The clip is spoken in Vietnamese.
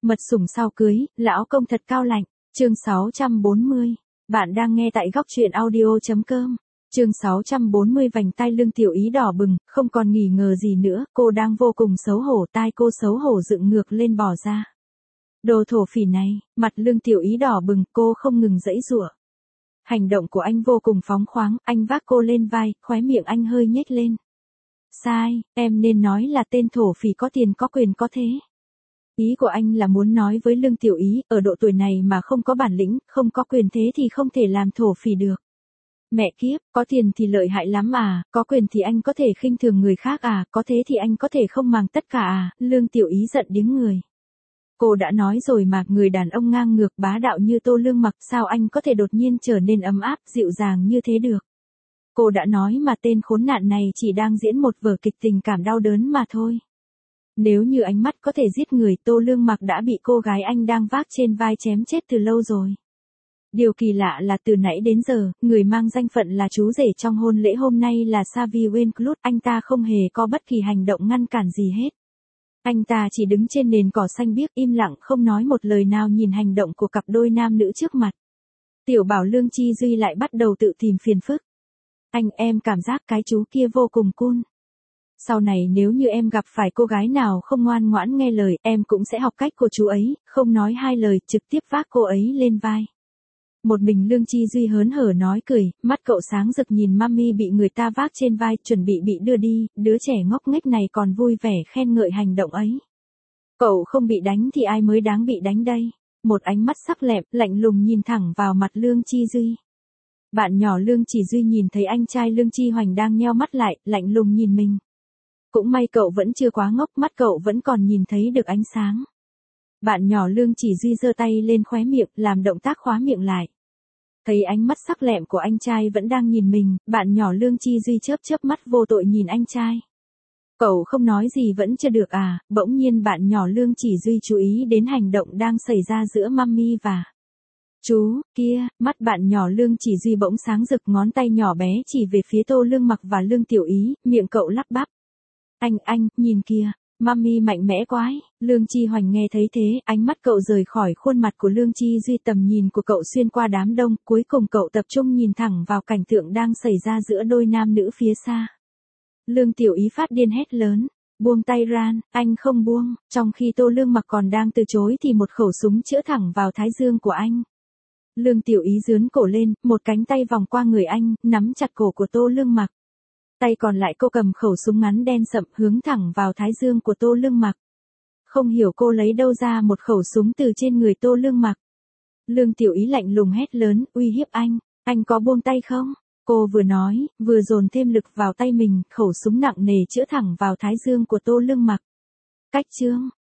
Mật sủng sau cưới, lão công thật cao lạnh. Chương 640. Bạn đang nghe tại góc truyện audio.com. Chương 640 vành tai Lương Tiểu Ý đỏ bừng, không còn nghi ngờ gì nữa, cô đang vô cùng xấu hổ, tai cô xấu hổ dựng ngược lên bò ra. Đồ thổ phỉ này, mặt Lương Tiểu Ý đỏ bừng, cô không ngừng giãy giụa. Hành động của anh vô cùng phóng khoáng, anh vác cô lên vai, khóe miệng anh hơi nhếch lên. Sai, em nên nói là tên thổ phỉ có tiền có quyền có thế. Ý của anh là muốn nói với Lương Tiểu Ý, ở độ tuổi này mà không có bản lĩnh, không có quyền thế thì không thể làm thổ phỉ được. Mẹ kiếp, có tiền thì lợi hại lắm à, có quyền thì anh có thể khinh thường người khác à, có thế thì anh có thể không màng tất cả à, Lương Tiểu Ý giận điếng người. Cô đã nói rồi mà, người đàn ông ngang ngược bá đạo như Tô Lương Mặc, sao anh có thể đột nhiên trở nên ấm áp, dịu dàng như thế được. Cô đã nói mà, tên khốn nạn này chỉ đang diễn một vở kịch tình cảm đau đớn mà thôi. Nếu như ánh mắt có thể giết người, Tô Lương Mặc đã bị cô gái anh đang vác trên vai chém chết từ lâu rồi. Điều kỳ lạ là từ nãy đến giờ, người mang danh phận là chú rể trong hôn lễ hôm nay là Xavi Winclut, anh ta không hề có bất kỳ hành động ngăn cản gì hết. Anh ta chỉ đứng trên nền cỏ xanh biếc im lặng không nói một lời nào, nhìn hành động của cặp đôi nam nữ trước mặt. Tiểu bảo Lương Chi Duy lại bắt đầu tự tìm phiền phức. Em cảm giác cái chú kia vô cùng cool. Sau này nếu như em gặp phải cô gái nào không ngoan ngoãn nghe lời, em cũng sẽ học cách của chú ấy, không nói hai lời, trực tiếp vác cô ấy lên vai. Một mình Lương Chi Duy hớn hở nói cười, mắt cậu sáng rực nhìn mami bị người ta vác trên vai, chuẩn bị đưa đi, đứa trẻ ngốc nghếch này còn vui vẻ khen ngợi hành động ấy. Cậu không bị đánh thì ai mới đáng bị đánh đây? Một ánh mắt sắc lẹm, lạnh lùng nhìn thẳng vào mặt Lương Chi Duy. Bạn nhỏ Lương Chỉ Duy nhìn thấy anh trai Lương Chi Hoành đang nheo mắt lại, lạnh lùng nhìn mình. Cũng may cậu vẫn chưa quá ngốc, mắt cậu vẫn còn nhìn thấy được ánh sáng. Bạn nhỏ Lương Chỉ Duy giơ tay lên khóe miệng, làm động tác khóa miệng lại. Thấy ánh mắt sắc lẹm của anh trai vẫn đang nhìn mình, bạn nhỏ Lương Chi Duy chớp mắt vô tội nhìn anh trai. Cậu không nói gì vẫn chưa được à? Bỗng nhiên bạn nhỏ Lương Chỉ Duy chú ý đến hành động đang xảy ra giữa mami và chú kia. Mắt bạn nhỏ Lương Chỉ Duy bỗng sáng rực, ngón tay nhỏ bé chỉ về phía Tô Lương Mặc và Lương Tiểu Ý, miệng cậu lắp bắp. Anh, nhìn kìa, mami mạnh mẽ quái. Lương Chi Hoành nghe thấy thế, ánh mắt cậu rời khỏi khuôn mặt của Lương Chi Duy, tầm nhìn của cậu xuyên qua đám đông, cuối cùng cậu tập trung nhìn thẳng vào cảnh tượng đang xảy ra giữa đôi nam nữ phía xa. Lương Tiểu Ý phát điên hét lớn, buông tay Ran, anh không buông, trong khi Tô Lương Mặc còn đang từ chối thì một khẩu súng chĩa thẳng vào thái dương của anh. Lương Tiểu Ý giương cổ lên, một cánh tay vòng qua người anh, nắm chặt cổ của Tô Lương Mặc. Tay còn lại cô cầm khẩu súng ngắn đen sậm hướng thẳng vào thái dương của Tô Lương Mặc. Không hiểu cô lấy đâu ra một khẩu súng từ trên người Tô Lương Mặc. Lương Tiểu Ý lạnh lùng hét lớn, uy hiếp anh có buông tay không? Cô vừa nói, vừa dồn thêm lực vào tay mình, khẩu súng nặng nề chĩa thẳng vào thái dương của Tô Lương Mặc. Cách chương,